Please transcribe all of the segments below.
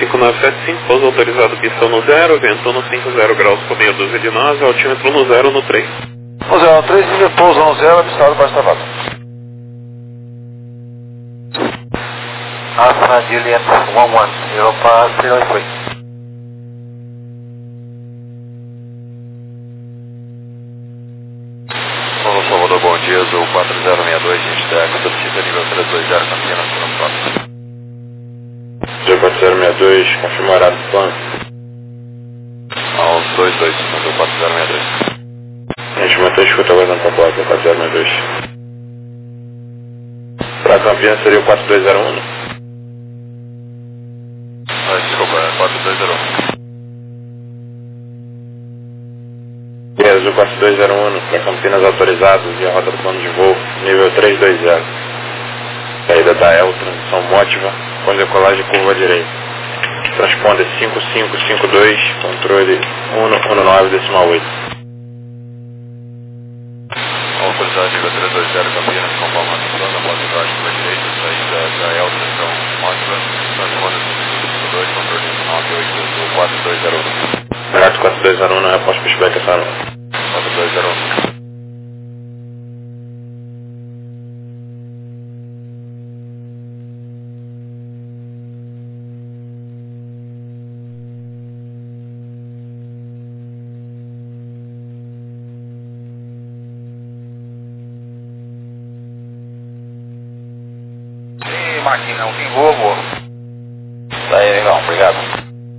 5975, pouso autorizado, pistão no 0, vento no 50 graus com meia dúzia de nós, altímetro no 0 no 3. No 0 no 3, nível pouso no 0, avistado baixo travado. Alpha Juliet 11, Europa 03. Paulo Salvador, bom dia, Azul 4062, gente da solicita nível 320, Campinas, no próximo. 4062, confirma o horário do plano. Aos 22, Azul 4062. A gente mantém a escuta aguardando para a porta, 4062. Para Campinas seria o 4201. Desculpa, 4201. Azul 4201, para Campinas autorizado, via rota do plano de voo, nível 320. Saída da El, transição mótiva, com decolagem curva à direita. Transponder 5552, controle 119,8. Autorizado nível 320, Campinas, conforme a decisão da porta de baixo curva à direita, saída da El, transição mótiva, transponder 5552, controle 198, 4201. Reto 4201, na resposta pushback essa não. 4201. Sim, máquina, vingou, amor. Tá aí, legal, obrigado.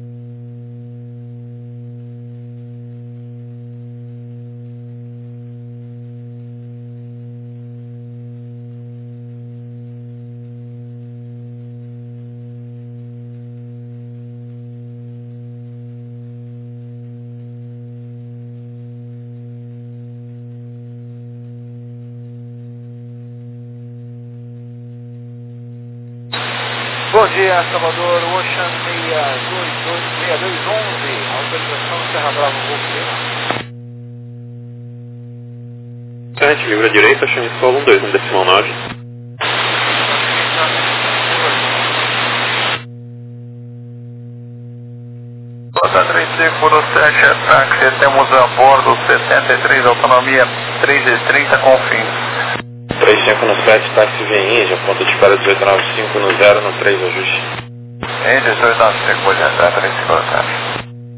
Bom dia, Salvador, Ocean 6211, autorização Serra Brava, voo primeiro. 7, livre à direita, chame solo 12, no decimal 9. Nota 35 do 7 é táxi, temos a bordo 73, autonomia 3h30 com fins. 3597, táxi VN, já ponta de espera 1895 no 0 no 3, ajuste. Em 1895, pode entrar, 35 do 7.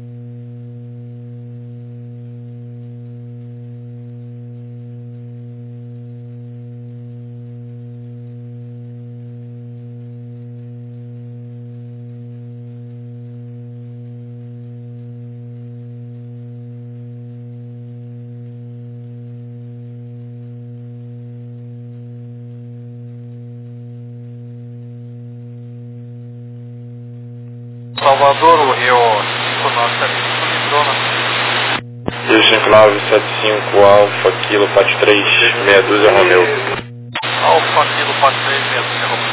Salvador, o Rio 5975, Litrona. Rio 5975, Alfa, Kilo, Pat 3, meia dúzia, Romeu. Alfa, Kilo, Pat 3, meia dúzia, Romeu.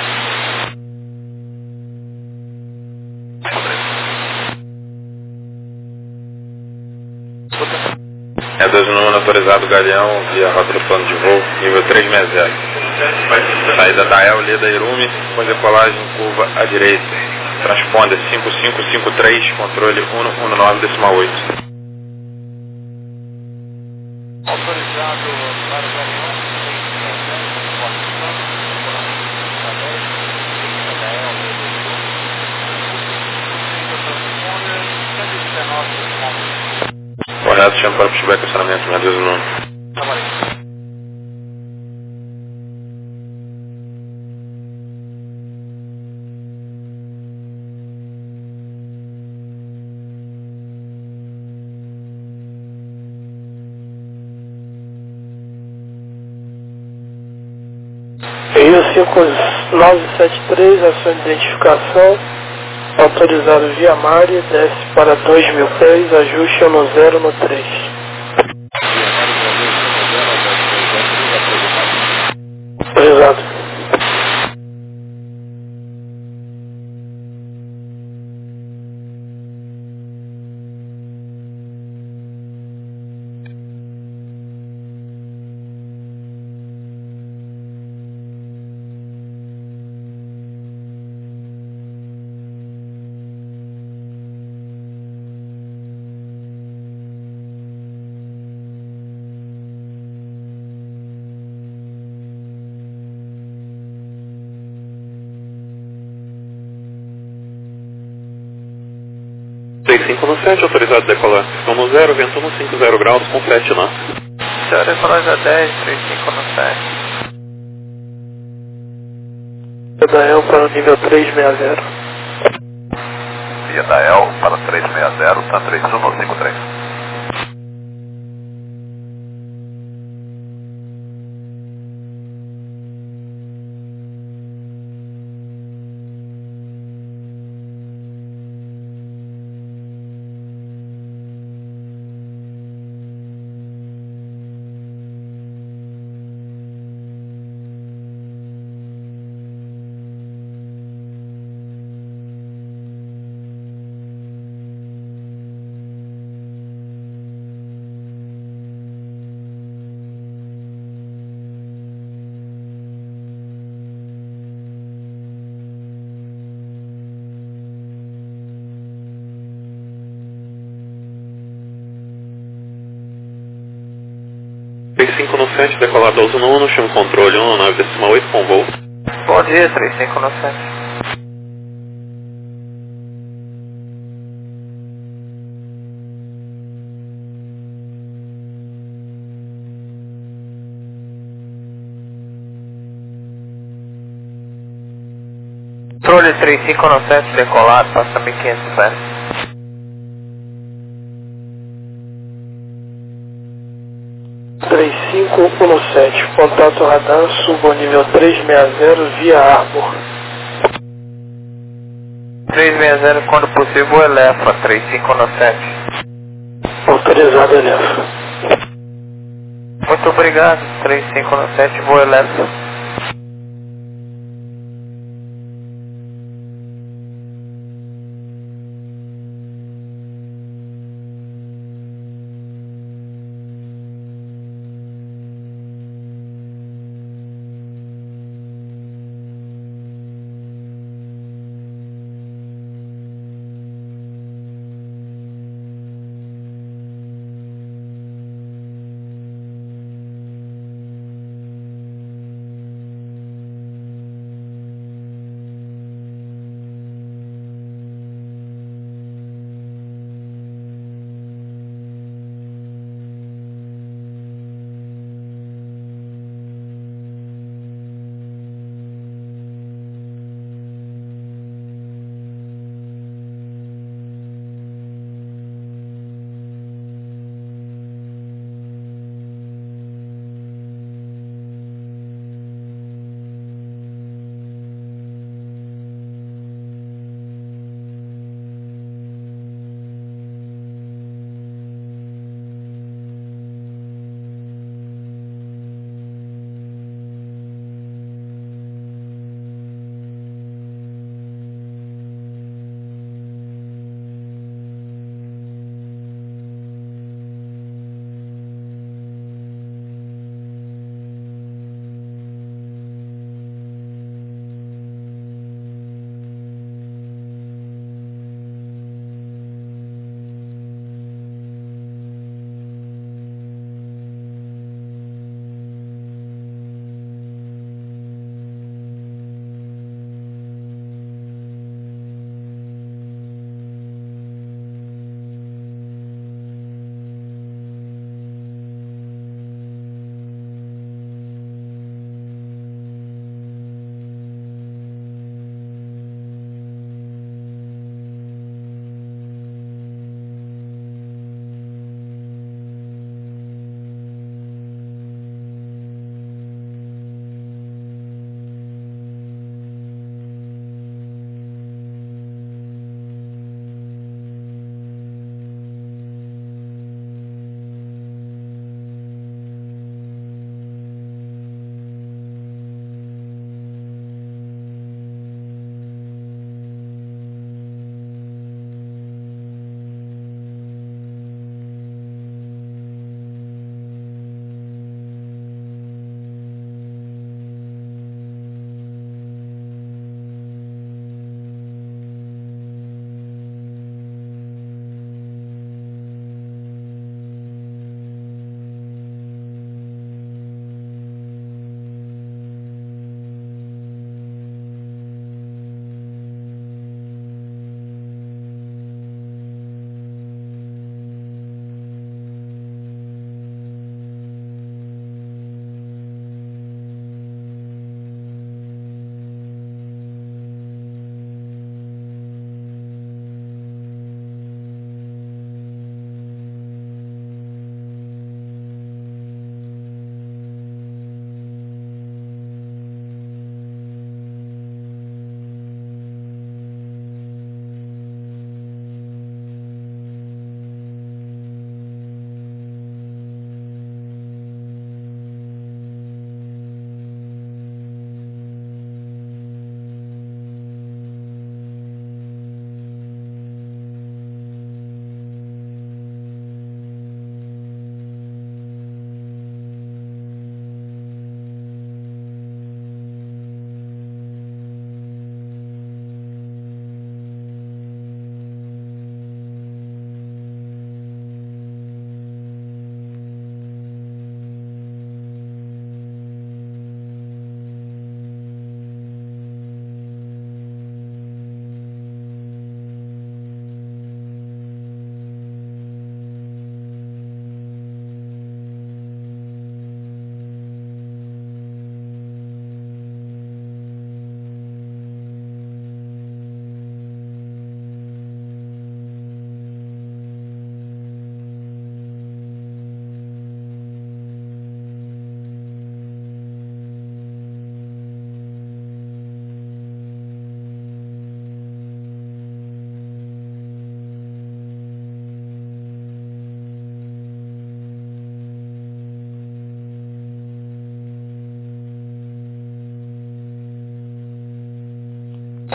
É 12 número autorizado, Galeão, via rota do plano de voo, nível 360. Saída da El, Leda Irume, com decolagem curva à direita. Transponder 5553, controle 119,8. Autorizado para o Galeão, Correto, chama para pushback acionamento, minha 12 número. Rio 5973, ação de identificação, autorizado via Mari, desce para 2000 pés, ajuste no 0 no 3. Autorizado. 3517, autorizado a decolar. Pistão no 0, vento no 50 graus com 7 knots. Senhor, decolagem 10, 3517. Dael para o nível 360. Via Dael para 360, tá 3153. no 7, decolar 12 no 1, chama controle 1,9,8 com voo. Bom dia, 3517. Controle 3517, decolado, passa 1500 pés. no 7, contato radar, suba ao nível 360 via Arbor. 360, quando possível, eleva, 3517. Autorizado, eleva. Muito obrigado, 3517, voo eleva.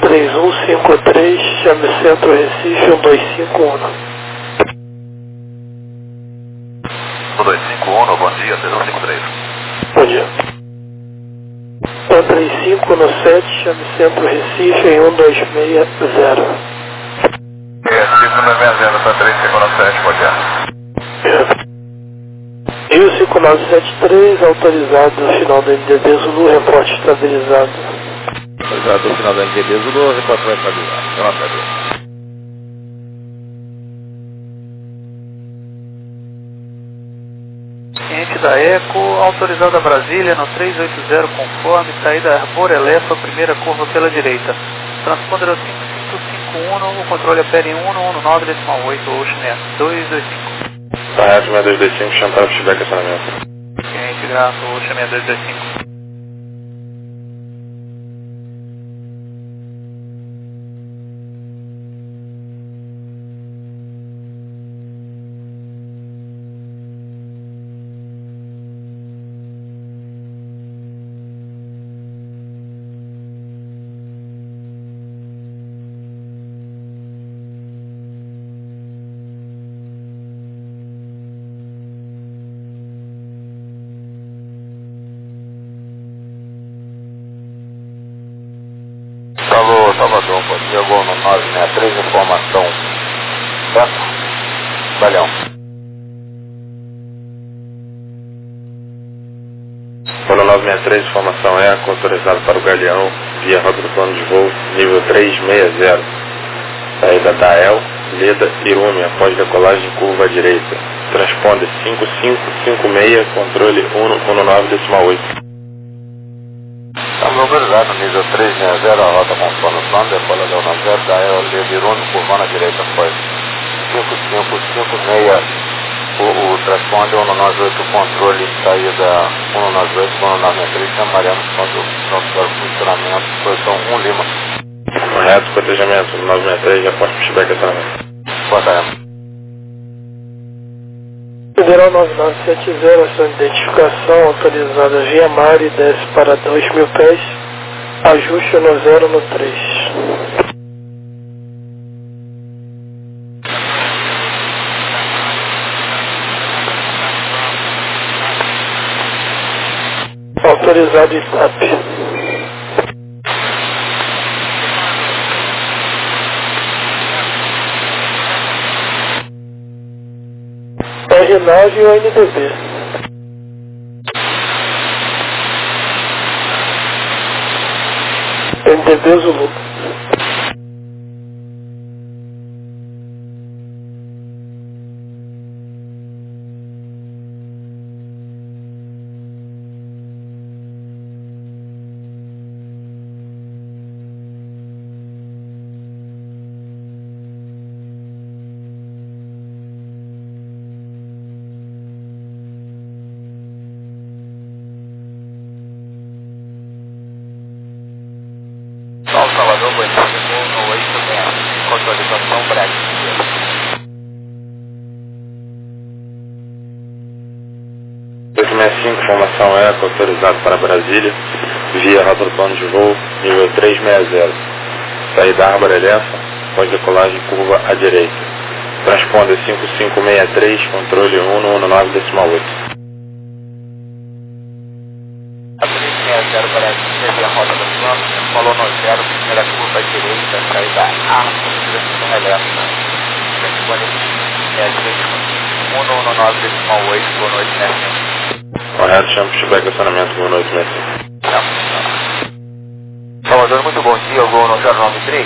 3153, chame Centro Recife 1251. 1251, bom dia, 3153. Bom dia. 35 no 7, chame Centro Recife em 1260. 5960 para 3597, bom dia. Rio 5973, autorizado no final do NDB Zulu, reporte estabilizado. Autorizado no final do NDB Zulu, reporte vai estabilizado. Cliente da Eco, autorizado a Brasília no 380 conforme, saída Arborelefa, primeira curva pela direita. Transponder ao 5551, o controle é PERI 119,8, Ocean 225. Correto, 6225, Chantal, feedback, acionamento. Cliente grato, Ocean 6225. Alô, Salvador, bom dia, gol no 963, informação. Certo? Valeu. Polo 963, informação ECO, autorizado para o Galeão, via rota do plano de voo, nível 360. Saída Dael, Leda, Irume, após decolagem curva à direita. Transponder 5556, controle 119,8. Alô, autorizado, nível 360, a rota conforme o plano, decolador 90, Dael, Leda, Irume, curva na direita, após 5556. O transponder 198, controle saída 198, 193, chamaremos quando o funcionamento, posição 1 Lima. Correto, cotejamento 963, após pushback, acionamento. Correto. Federal 9970, ação de identificação autorizada via mar e desce para 2.000 pés, ajuste no 0 no 3. Autorizado STAP. R9 e o NDB. NDB Zulu. Salvador, bom dia, gol no 860, controlização Brasília. Informação ECO, autorizado para Brasília, via rota do plano de voo, nível 360. Saída Arborelefa, após decolagem curva à direita. Transponder 5563, controle 119,8. A 360 Brasília, via rota do plano, falou no 0, primeira curva à direita, saída direção elétrica. Transponder 119,8, boa noite, né? Correto, chama pushback, acionamento, boa noite, mestre. Salvador, muito bom dia, gol no 093.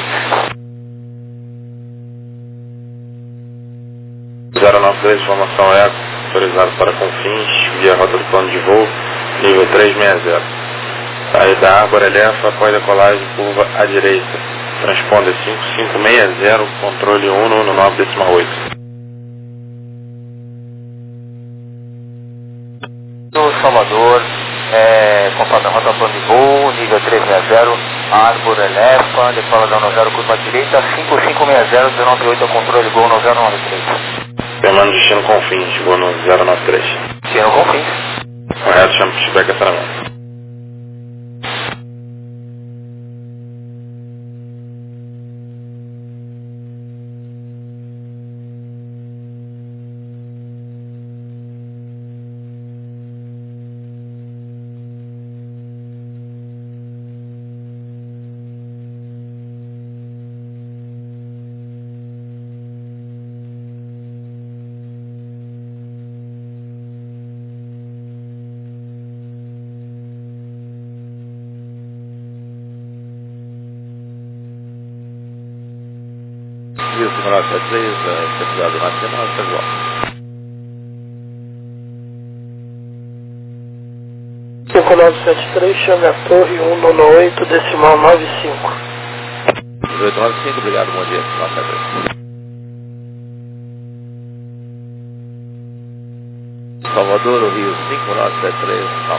093, informação ECO, autorizado para Confins, via rota do plano de voo, nível 360. Saída Arborelefa, após decolagem curva à direita. Transponder 5560, controle 119,8. Salvador, conforme a rota plano de voo, nível 360, Arborelefa, decolador no 0, curva à direita, 5560, 198, controle, gol no 093. Demanda destino Confins, vou no 093. Destino Confins. Correto, chama pushback, acionamento. 5973, Cidade Nacional, está igual. 5973, chame a torre 198, decimal 95. 1895, obrigado, bom dia. 973. Salvador, Rio 5973, não.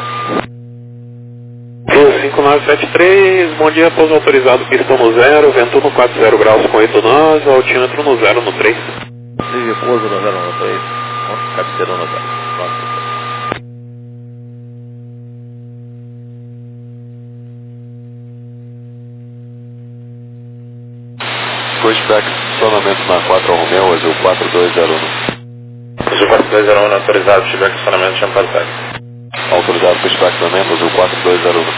Rio 5973, bom dia, pouso autorizado, pistão no 0, vento no 40 graus com 8 nós, altímetro no 0 no 3. Livre pouso no 013, cabeceira no 0. Pushback, estacionamento na 4 Romeo, Azul 4201. Azul 4201 autorizado, pushback estacionamento Champagne Taxi. Autorizado pushback estacionamento, Azul 4201.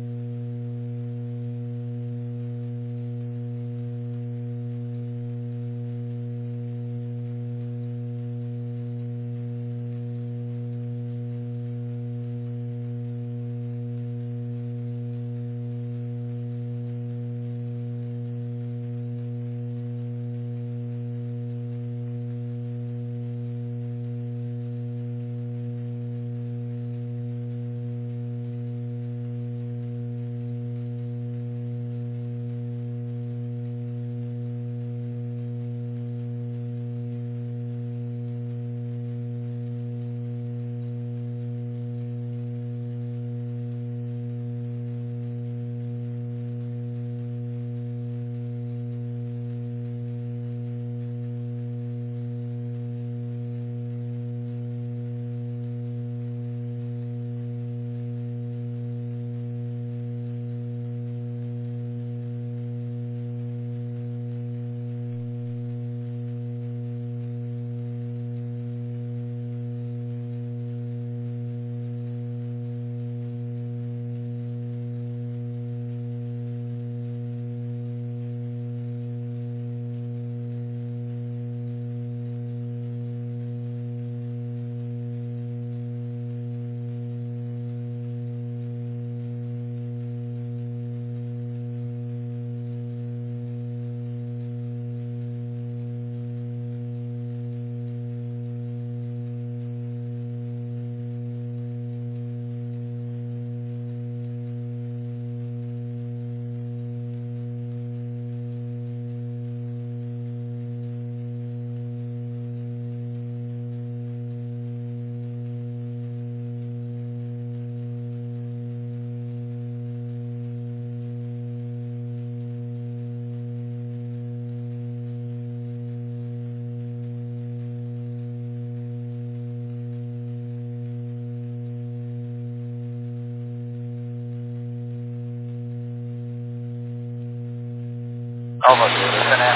Salvador, CNR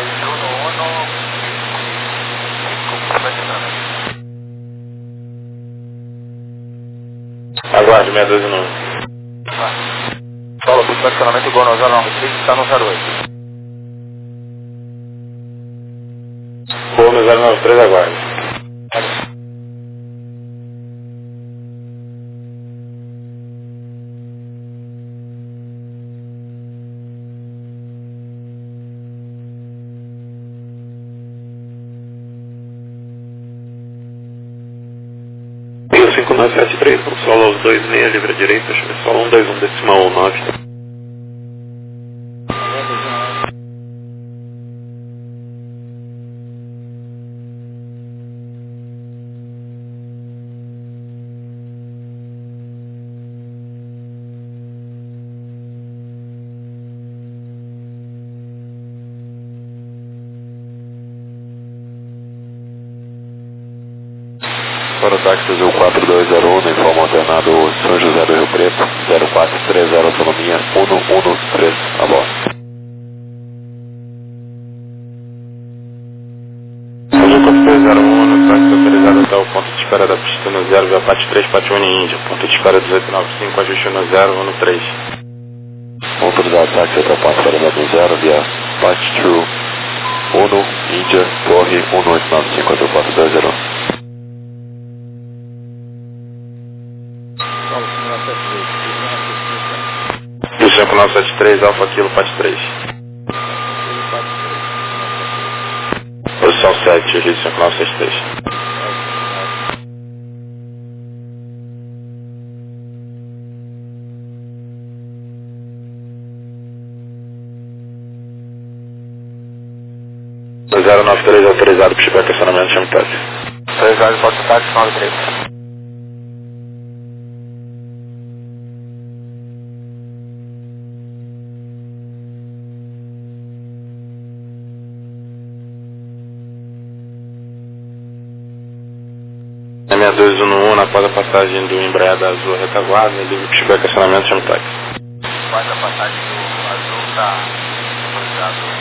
6211, Aguarde, 6211. Solo, pushback estacionamento igual no 093, está no 08. Vou no 093, aguarde. Rio 5973, com solo aos 26, livre à direita, chame solo 121, decimal 9. Para o táxi Azul 4201, informa alternado São José do Rio Preto, 0430 autonomia 113, a bordo. Azul 4201, no táxi autorizado até o ponto de espera da pista no 0, via PAT 3, PAT 1 Índia. Ponto de espera 1895, ajuste no 0, no 3. Autorizado táxi até o ponto de espera do 0, via PAT 2, 1, Índia, Torre 1895, Azul 4201. Rio 5973, Alfa Kilo, PAT 3. Sol 7, Registro 5963. No 093 autorizado para chegar questionamento, chame táxi. Autorizado, pode táxi 93. Na 6211, após a passagem do Embraer Azul retaguarda, livre para chegar questionamento, chame táxi. Após a passagem do Azul, está autorizado.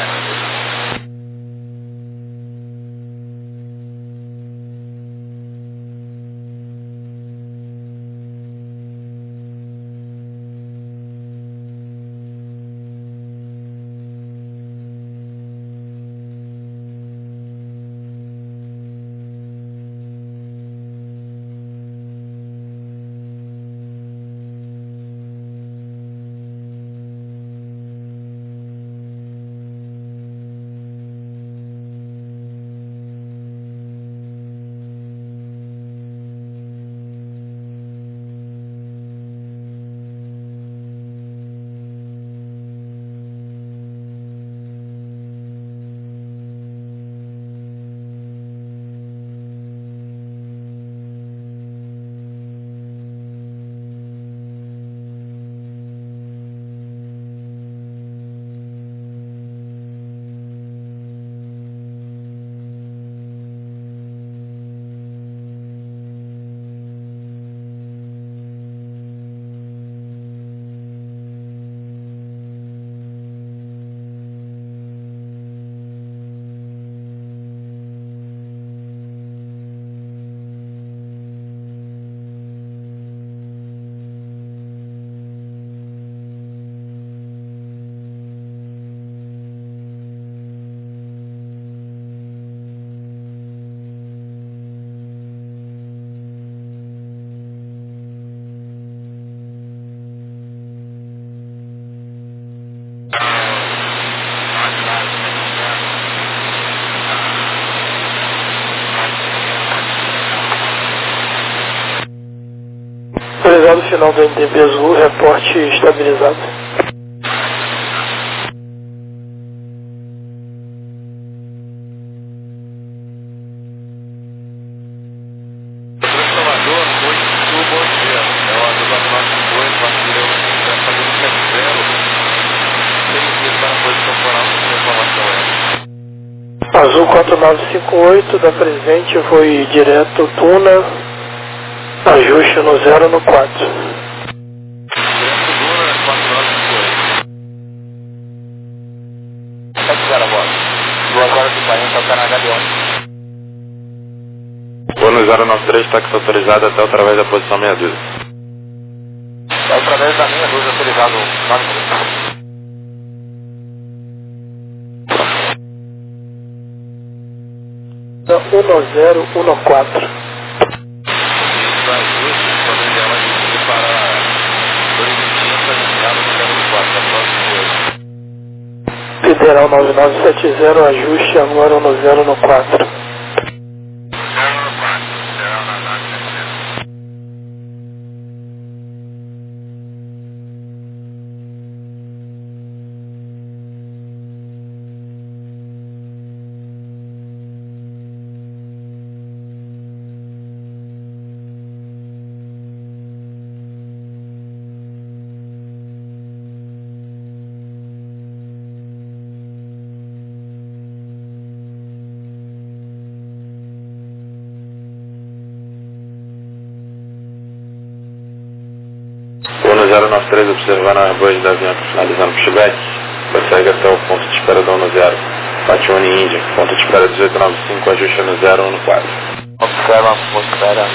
Autorizado final do NDB Azul, reporte estabilizado. Salvador, 8 Sul, bom dia. É o Azul 492, bateu, vai fazer um 70. 6 dias para a posição foral, que informação é. Azul 4958, da presente, foi direto Tuna, ajuste no 0 no 4. Direto Duna, 4958. 70 bola. 2 horas e 40, o Canadá de 11. Vou no 093, táxi autorizado até através da posição 62. É através da minha luz autorizado 1014. Isso ajuste, quando ele ela dirige para 2,30, ela no 04, da próxima. Federal 9970, ajuste agora no 0 no 4. Vou no 093, observando a arboja da avião finalizando para o Chibete. Prossegue até o ponto de espera da 10. Patione Índia, ponto de espera 1895, ajuste no 014. Observa a atmosfera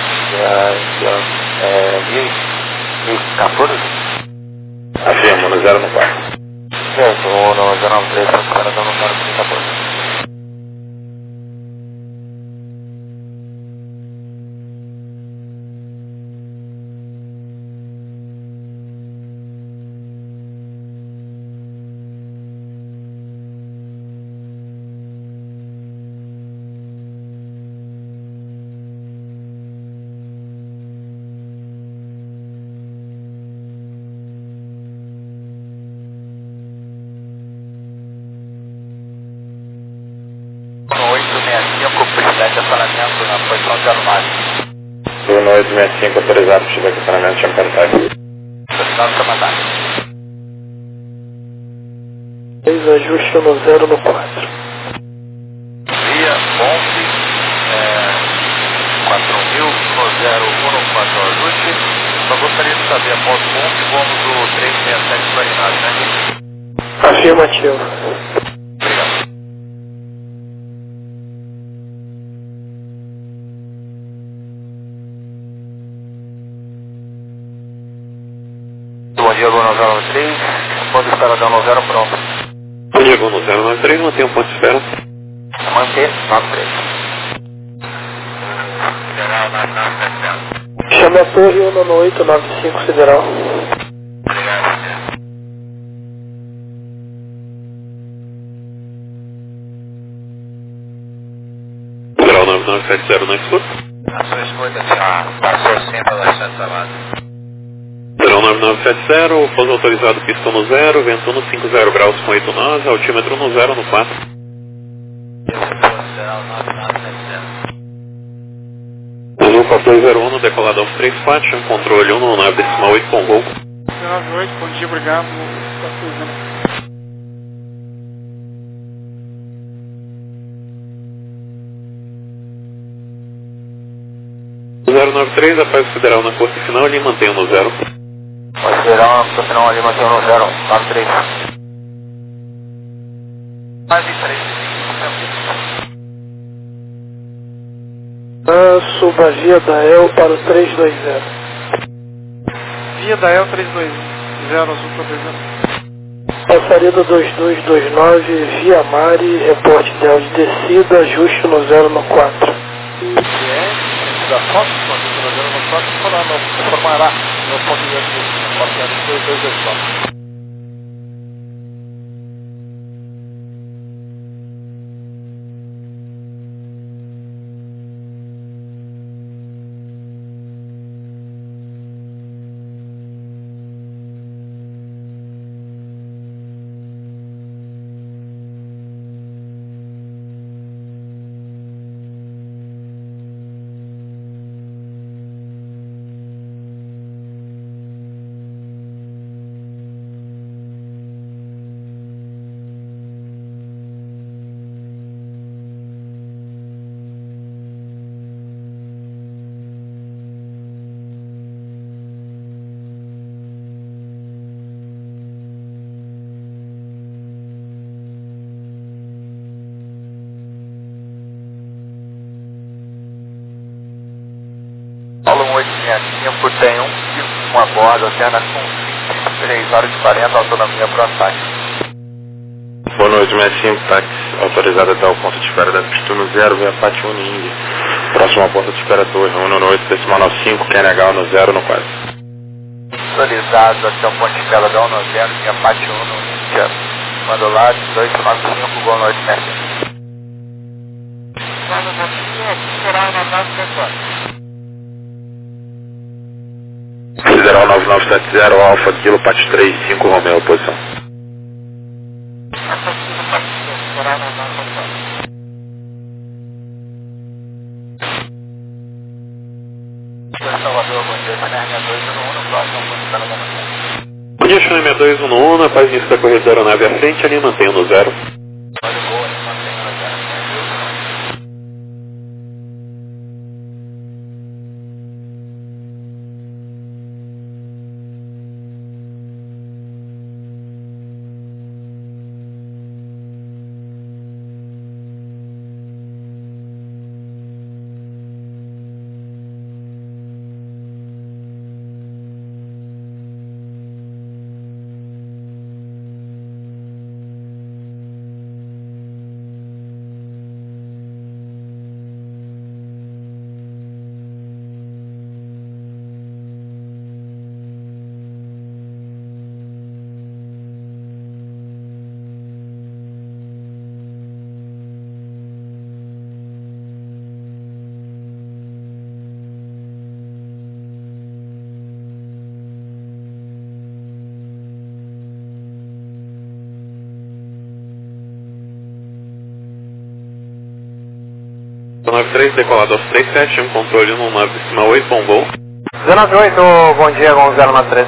de 14? Afirmo, no 014. Certo, ou no 093, atmosfera da 14. zero mais. Bruno 865 autorizado para chegar questionamento de Champagne. Terminado comandante. 6, ajuste no 0 no 4. Via Bonfe 4000 no 014 ajuste. Só gostaria de saber após o Bonfe, vamos do 367 Clarinado, né? Afirmativo. Obrigado. Bom dia, Gol 093. Ponto de espera da 90 pronto. Bom dia, Gol 093, mantém um ponto de espera. Manter 93. Chame a torre 19895 Sideral. Sideral 9970 na escuta. A sua escuta já passou sim pelas chances amadas. Sideral 9970, pouso autorizado, pistão no 0, vento no 50 graus com 89, altímetro no 0 no 4. Azul 4201, decolado aos 3 Fatian, controle 1 no 9,8 com voo. 98, bom dia, obrigado. O 093, após o Sideral na corte final, ele mantém no 0. Considerar uma final ali, mantém no 093. Mais de 3. Suba a via da El para o 320. Via da El 320, azul para 20. Passaria do 2229, via Mari, reporte de áudio descida, ajuste no 0 no 4. Da foto, quando o programa não pode formará no ponto de vista, portanto, 224. Paulo 865 tem uma borda alterna com 3 horas e 40, autonomia para ataque. Boa noite, 65, táxi autorizado até o ponto de espera da pista no 0, via Pátio Índia. Próxima ponta de espera torre, 198,95, QNH no 0 no 4. Autorizado até o ponto de espera da 190, via Pátio 1 no Índia. Mando lá, 295, Gol 865. Sideral 9970, Alfa Kilo, Pátio 35, Romeo, posição. Salvador, bom dia, Channel 211, no próximo ponto de espera da 90. Bom dia, Channel 211, após início da corrida da aeronave à frente, ali mantém no 0. Olha o gol, mantém no 0. 93, decolado aos 37, controle no 9,8, bom voo. 098, bom dia, com 093.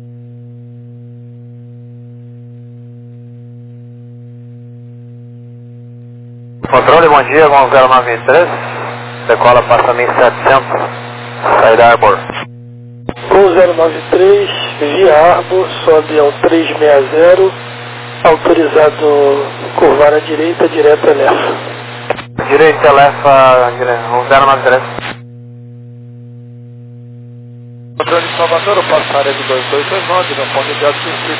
Controle, bom dia, com 093, decola passa 1700, saída Arbor. Com 093, via Arbor, sobe ao 360, autorizado curvar à direita, direto Elefa. Direita Elefa, 093. Controle de Salvador, eu passarei do 2229, no ponto de alto Cecília.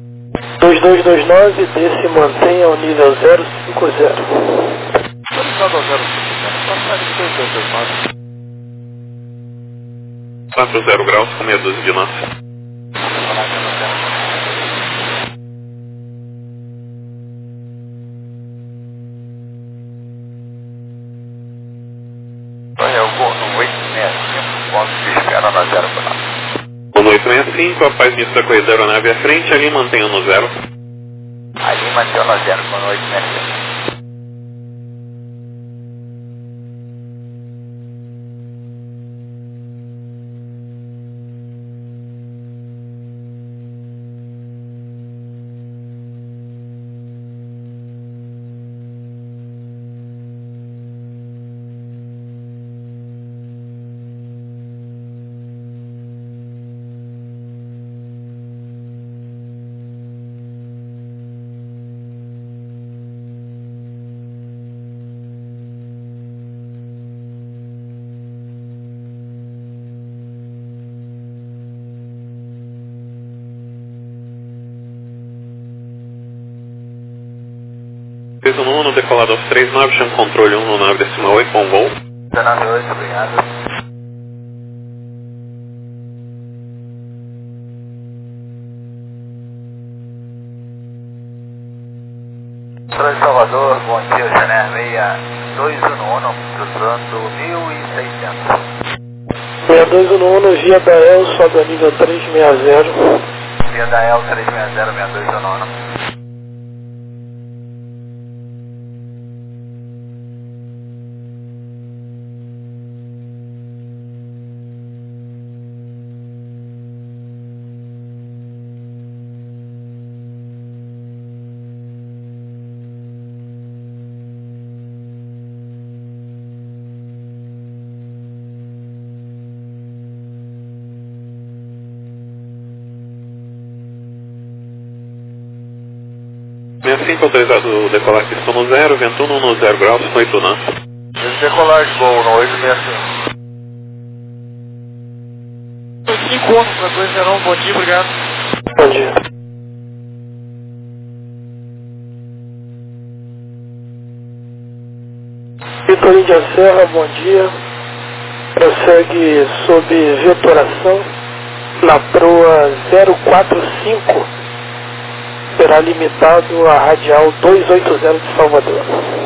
2229, desce e mantém ao nível 050. Autorizado ao 050, passarei do 2229. 40 graus com meia dúzia de nós. Olha, eu vou no 865, ponto de espera na 0 para nós. No 865, a paz mista corrida da aeronave à frente, ali mantenha no 0. Ali mantém na 0 com 865. No decolado aos 39, chama controle 119,8, bom voo. 098, obrigado. Controle de Salvador, bom dia, Jané 6211, cruzando 1600. 6211, via Dael, sobe ao nível 360. Via Dael 360, 6219. Assim, autorizado decolar pistão no 0, vento 1 no 0 graus, 8 nós. Decolagem, voo no 865. 51 para 201, bom dia, obrigado. Bom dia. Vitorino de Serra, bom dia. Prossegue sob vetoração na proa 045. Será limitado à radial 280 de Salvador.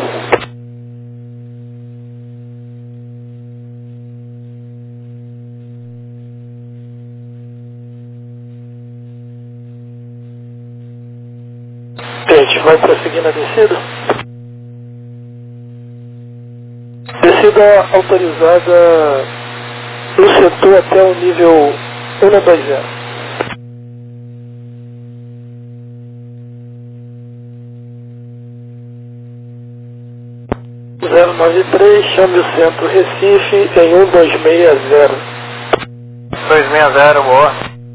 Gente, vai prosseguir na descida? Descida autorizada no setor até o nível 120. 093, chame o centro Recife em 1260. 260, boa.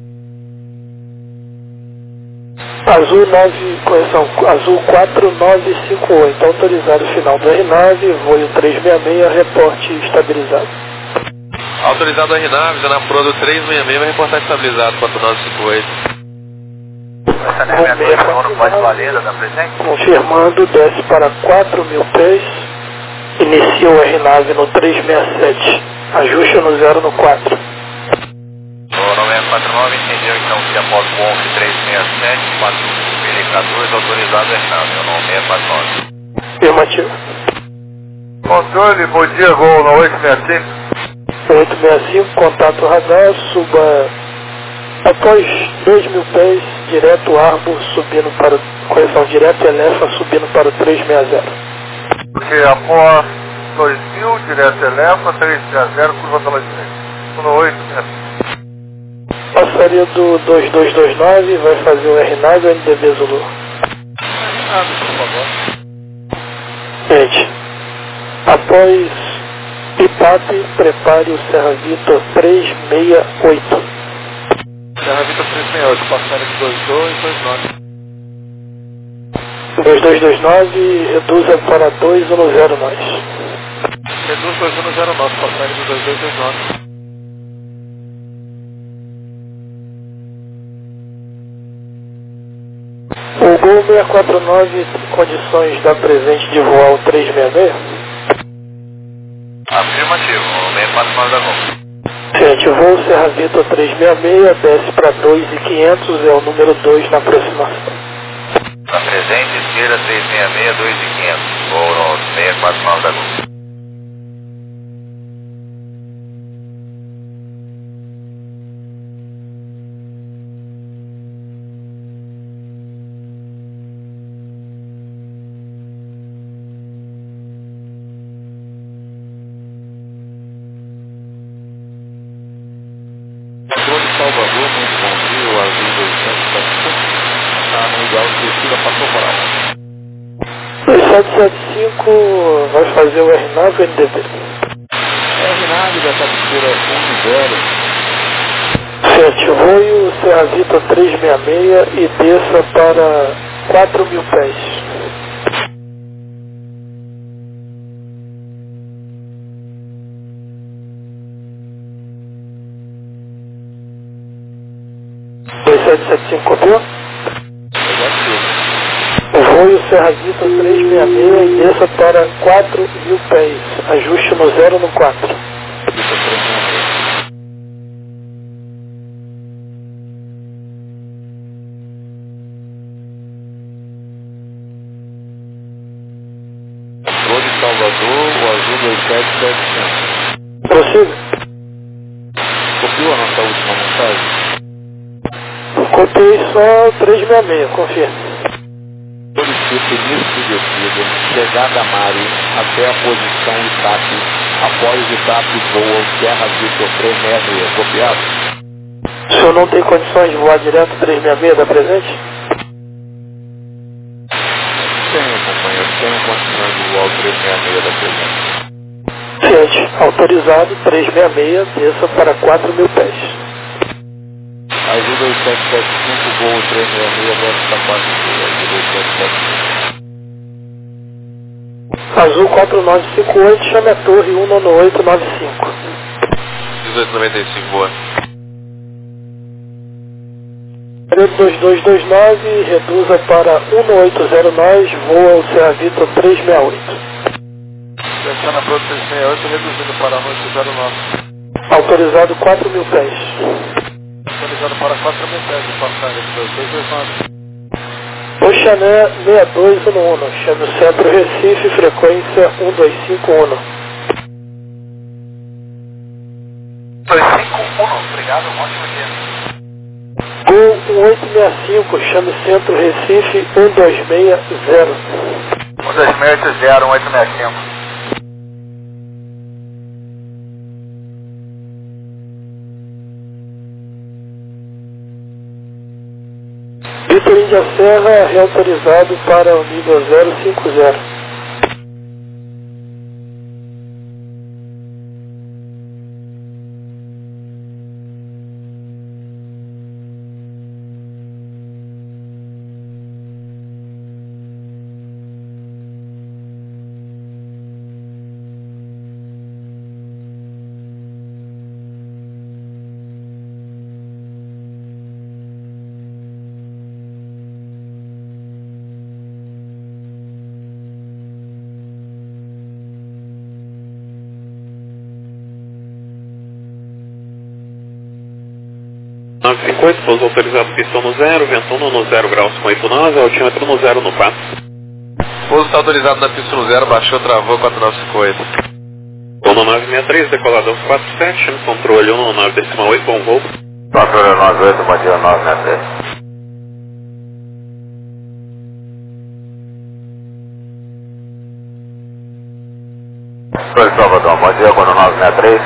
Azul 9, correção, Azul 4958, autorizado final do R9, voo 366, reporte estabilizado. Autorizado R9, já na proa do 366, vai reportar estabilizado, 4958. Essa neve não pode valer, dá presente? Confirmando, desce para 4.000 pés. Inicia o R9 no 367. Ajuste no 0 no 4. O 949 entendeu então que após o ONF 367, 4014, autorizado R9, o 9649. Afirmativo. Controle, bom dia, gol no 865. 865, contato radar, suba após 2.000 pés, direto Arbor, subindo para, correção, direto Elefa, subindo para o 360. Porque após 2000, direto Elefa, 360, curva pela direita. 18, Passaria do 2229, vai fazer o R9 ou NDB Zulu? nada, por favor. Gente, após Ipape, prepare o Serra Vitor 368. Serra Vitor 368, passaria de 2229. 2229, reduza para 210 nós. Reduz 2109, passaria de 2229. O Gol 649 tem condições da presente de voar o 366? Afirmativo, 649 da Gol. Gente, o voo Serra Vitor 366 desce para 2.500, é o número 2 na aproximação. Na presente, esquerda 366, 2500. Voo no 649 da Gol. Controle Salvador, muito bom dia, o Azul 2775, está no igual descida para Sobral. 2775 vai fazer o R9 ou NDB? R9 da cabeceira 10. Gente, voe o Serra Vitor 366 e desça para 4.000 pés. Copiou? Voe o Serra Vitor 366 e desça para 4.000 pés. Ajuste no 0 no 4. Controle Salvador, o Azul 2775. Prossiga. Copiou a nossa última mensagem? Copiei só 366, confia. Solicito início de descida, chegada a Mari, até a posição Itape. Após Itape, voa o Serra Vitor 366. Copiado? O senhor não tem condições de voar direto 366 da presente? Tenho, companheiro, tenho condições de voar o 366 da presente. Gente, autorizado 366, desça para 4.000 pés. Azul 2775, voo 366, desce para 4 Azul 4958, chame a torre 19895. 1895, boa. 2229, reduza para 180 nós, voa o Serra Vitor 368. Descendo a Pro 368, reduzindo para 180 Autorizado 4.000 pés. Autorizado para 4 mil pés de passagem de 2229. Oxané 6211, chame o centro Recife, frequência 1251. 251, obrigado, um ótimo dia. Gol 1865, chame o centro Recife 1260. 1260, 1865. Vitor Índia Serra, reautorizado para o nível 050. Pouso autorizado, pistão no 0, ventando no 0 graus com 89, altímetro no 0 no 4. Pouso está autorizado na pista no 0, baixou, travou 4958. 1963, decolador 47, controle 19,8, bom voo. Controle 98, bom dia, 963. Salvador, bom dia, quando 963.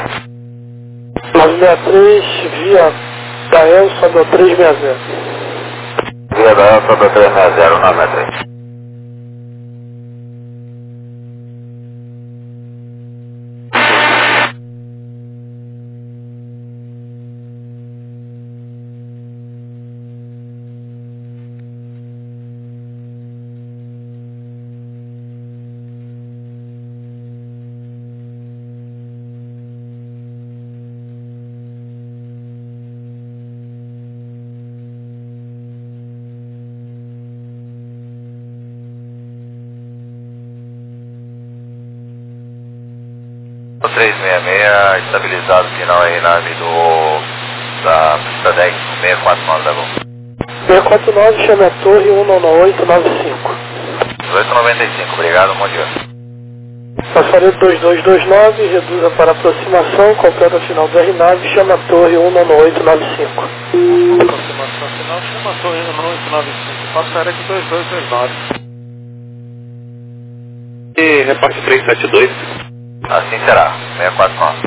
963, via Dael, Salvador 360. Via Dael, Salvador 360, 963. O 366, estabilizado final aí na nave da pista 10, 649 da Gol. 649, chame a torre 19895. 1895, obrigado, bom dia. Passaredo 2229, reduza para aproximação, completa a final do RNAV, chama a torre 19895. Aproximação final, chama a torre 19895. Passaredo 2229. E repasse 372. Assim será, 649.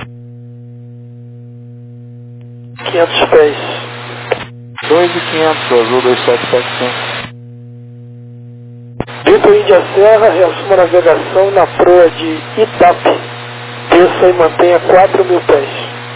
500 pés. 2.500, Azul 2775. Vitor Índia Serra, reassuma a navegação na proa de Itape. Desça e mantenha 4.000 pés.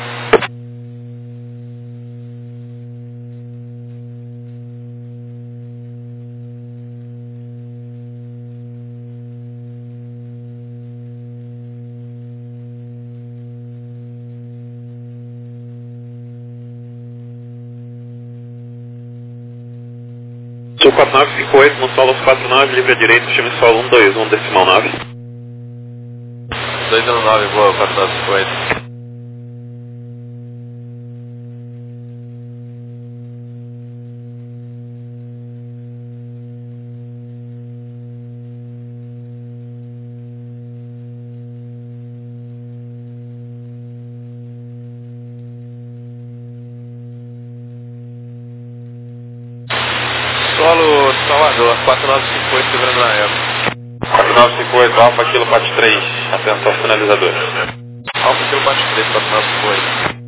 Sul 4958, no solo 49, livre à direita, chame solo 121, decimal 9. 219, boa, 4958. Solo Salvador, 4958, livrando na época. 4958, Alfa Kilo Bate 3, atenção finalizador. Alfa Kilo Bate 3, 4958.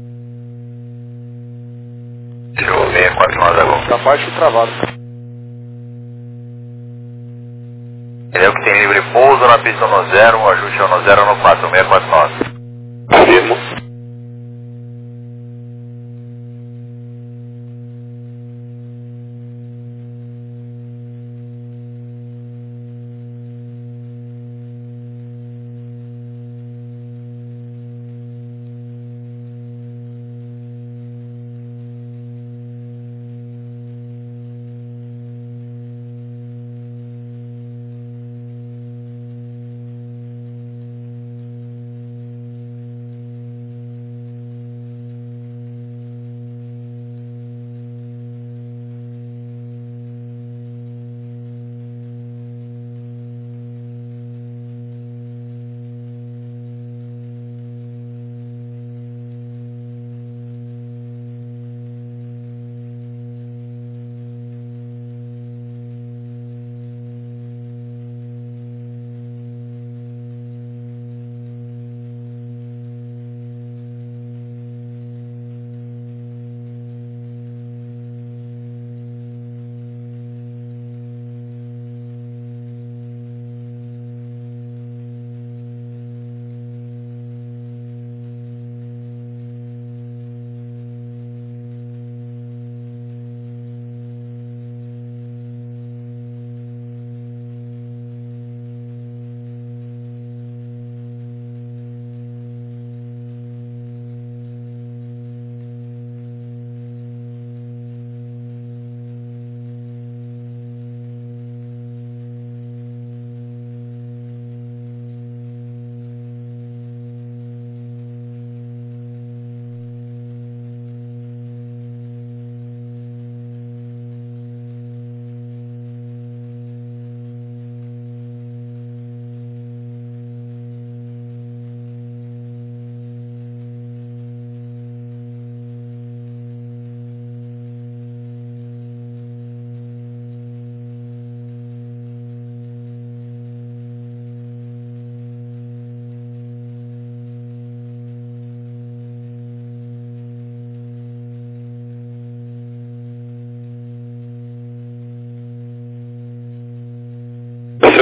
Show 649 da Gol. Tá baixo travado. Entendeu que tem livre pouso na pista no 0, ajuste no 0 no 4649. Afirmo.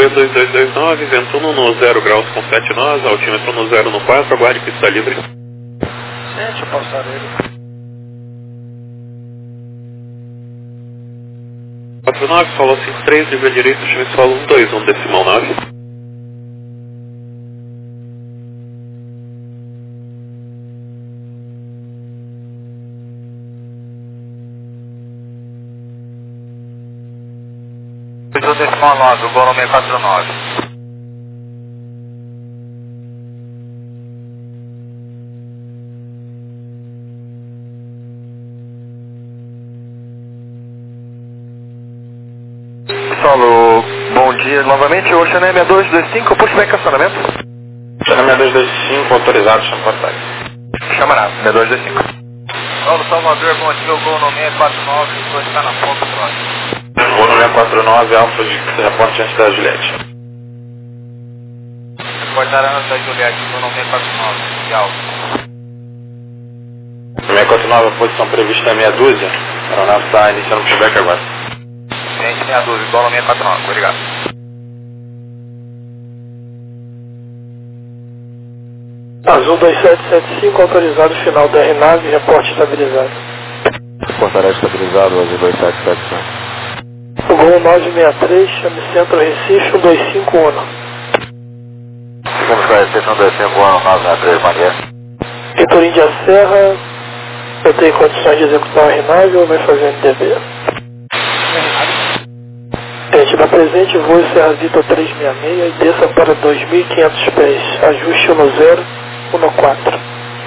2229, Ventuno no 0 graus com 7 nós, altímetro no 0 no 4, aguarde pista livre. Gente, passarelli. 49, solo 53, nível direito, chame solo 121, decimal 9. Decimal 9, o Golo 649. Solo, bom dia novamente, o Xané 6225, pushback acionamento. Xané 6225, autorizado, chama portagem. Chamará, 6225. Paulo Salvador, bom dia, o Golo 649, estou está na ponta próxima. Golo 649, Alfa de reporte antes da Juliette. Reportaram antes da Juliette, Golo 649, de Alfa. 649, a posição prevista é meia dúzia, a aeronave está iniciando o pushback agora. Gente, meia dúzia, Golo 649, obrigado. Azul 2775, autorizado final da RNAV, reporte estabilizado. Portaré estabilizado, Azul 2775. O Gol 963, chame Centro Recife 1251. Segundo esclarecer, 1251, 963, Maria. Vitor Índia Serra, eu tenho condições de executar a RNAV ou vai fazer NDB? Gente, na presente, voo Serra Vitor 366 e desça para 2.500 pés. Ajuste 10, 14.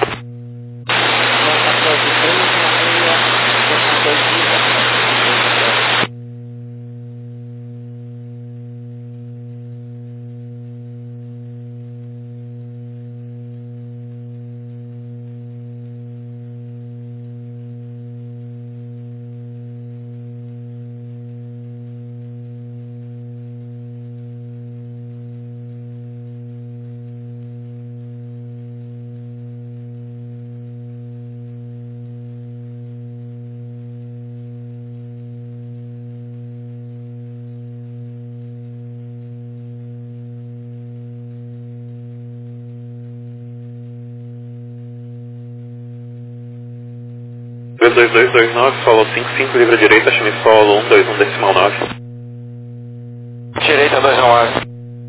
B 2229, solo 55, livre direita, chame solo 121, decimal 9. Direita 219.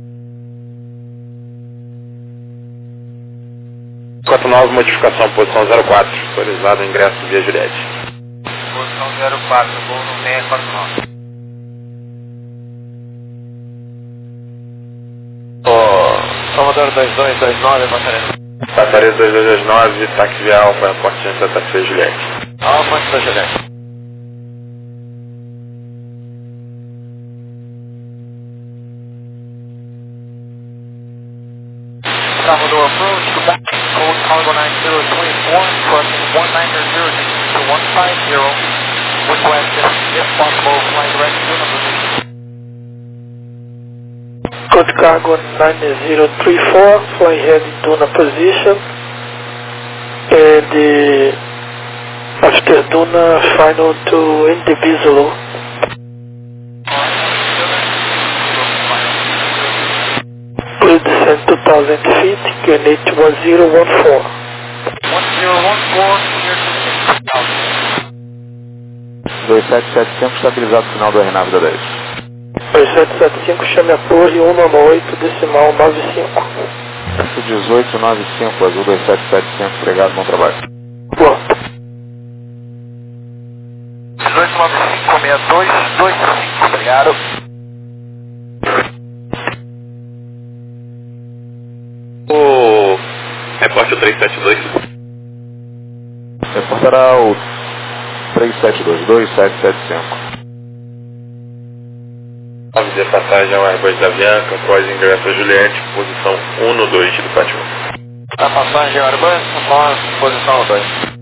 49, modificação, posição 04, autorizado ingresso via Juliette. Posição 04, Golo 649. Salvador 2229, Passaredo 2229, táxi via Alfa, aeroporto de Santa Fe, Juliette. Alfa antes da Juliette. Salvador approach, Quebec, code cargo 9024, crossing 190 to 150, request if possible fly direct to the position. Code cargo 9034, fly head Duna position, and after Duna, final to Indivisible. Please descend 2,000 feet, unit 1014. 1014, clear to 2775, estabilizado final do RNAV da 10. 2775, chame a torre 198, decimal 95. 1895, Azul 2775, obrigado, bom trabalho. Boa. 1895-6225, obrigado. O repórter 372. Reportará o 3722-2775. Avisei passagem ao Airbus da Avianca, após ingresso a Juliette, posição 1 no 2 do Pátio. A passagem Airbus, após posição 2.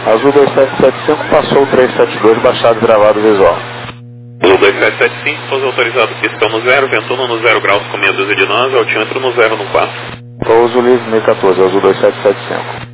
Azul 2775 passou o 372, baixado gravado visual. Azul 2775, pouso autorizado, pistão no 0, ventuno no 0 graus com meia dúzia de nós, altímetro no 0 no 4. Pouso livre 1014, Azul 2775.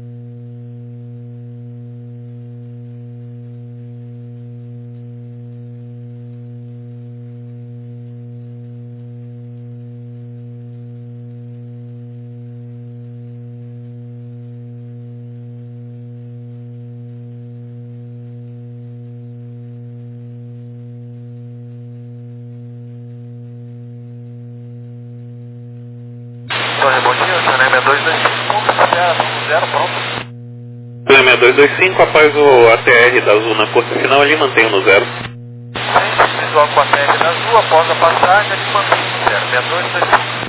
Bom dia, China 6225, espera, no 0, pronto. 6225, após o ATR da Azul na curta final, ele mantém no 0. Sim, visual com a TR da Azul, após a passagem, ele mantém no 0, 6225.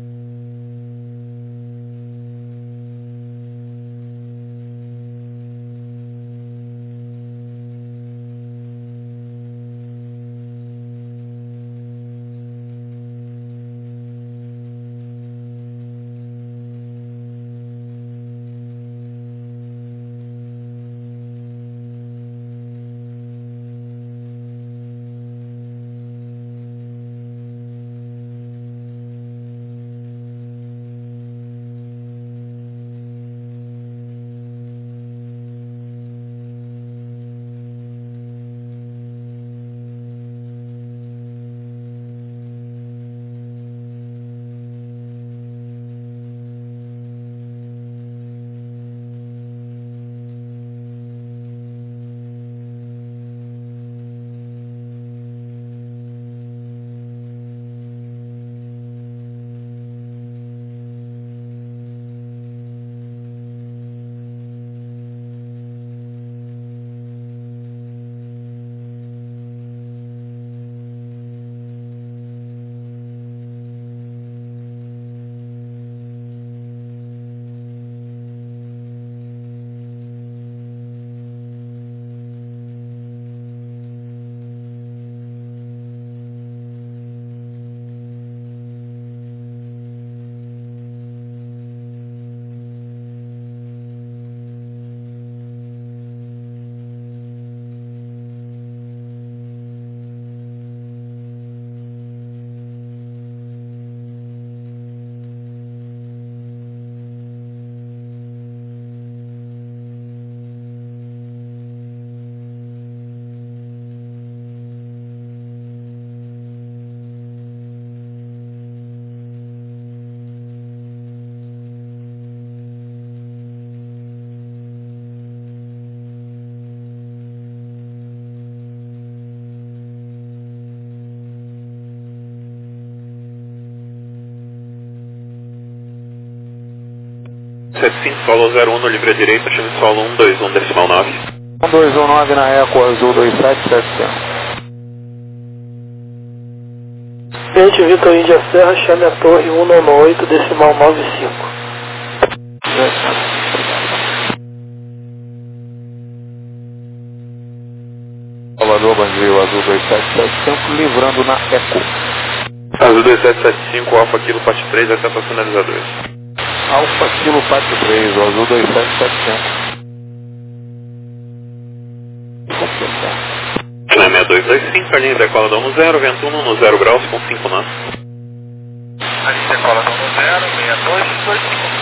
Solo 01 no livre à direita, chame solo 121 decimal 9. 1219 na Eco Azul 2775. Gente, Vitor Índia Serra, chame a torre 198 decimal 95. Salvador Bandeira Azul 2775, livrando na Eco. Azul 2775, Alfa Kilo Parte 3, até para finalizadores. Alfa Kilo Parte 3, Azul 2775. China 6225, a linha decola no 0, ventuno no 0 graus com 5 nós. A linha decola no 0, 6225.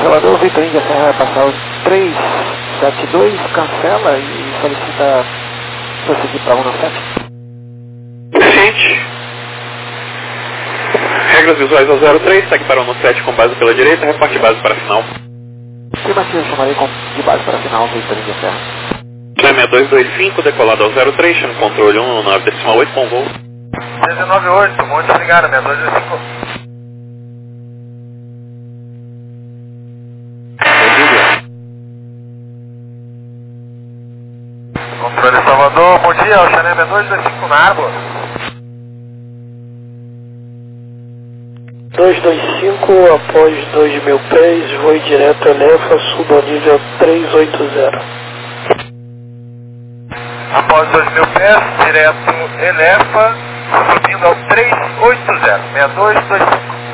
Salvador, Vitor Índia Serra vai passar o 372, cancela e solicita prosseguir para 197. Ciente. Regras visuais ao 03, segue para 197 com base pela direita, reporte base para final. Afirmativo, chamarei de base para final, Vitor Índia Serra. 6225, decolado ao 03, chama controle 119,8 com voo. 198, muito obrigado, 6225. Controle Salvador, bom dia, o Chanel 6225 na Árbor. 225, após 2.000 pés, voe direto Elefa, suba ao nível 380. Após 2.000 pés, direto Elefa, subindo ao 380, 6225.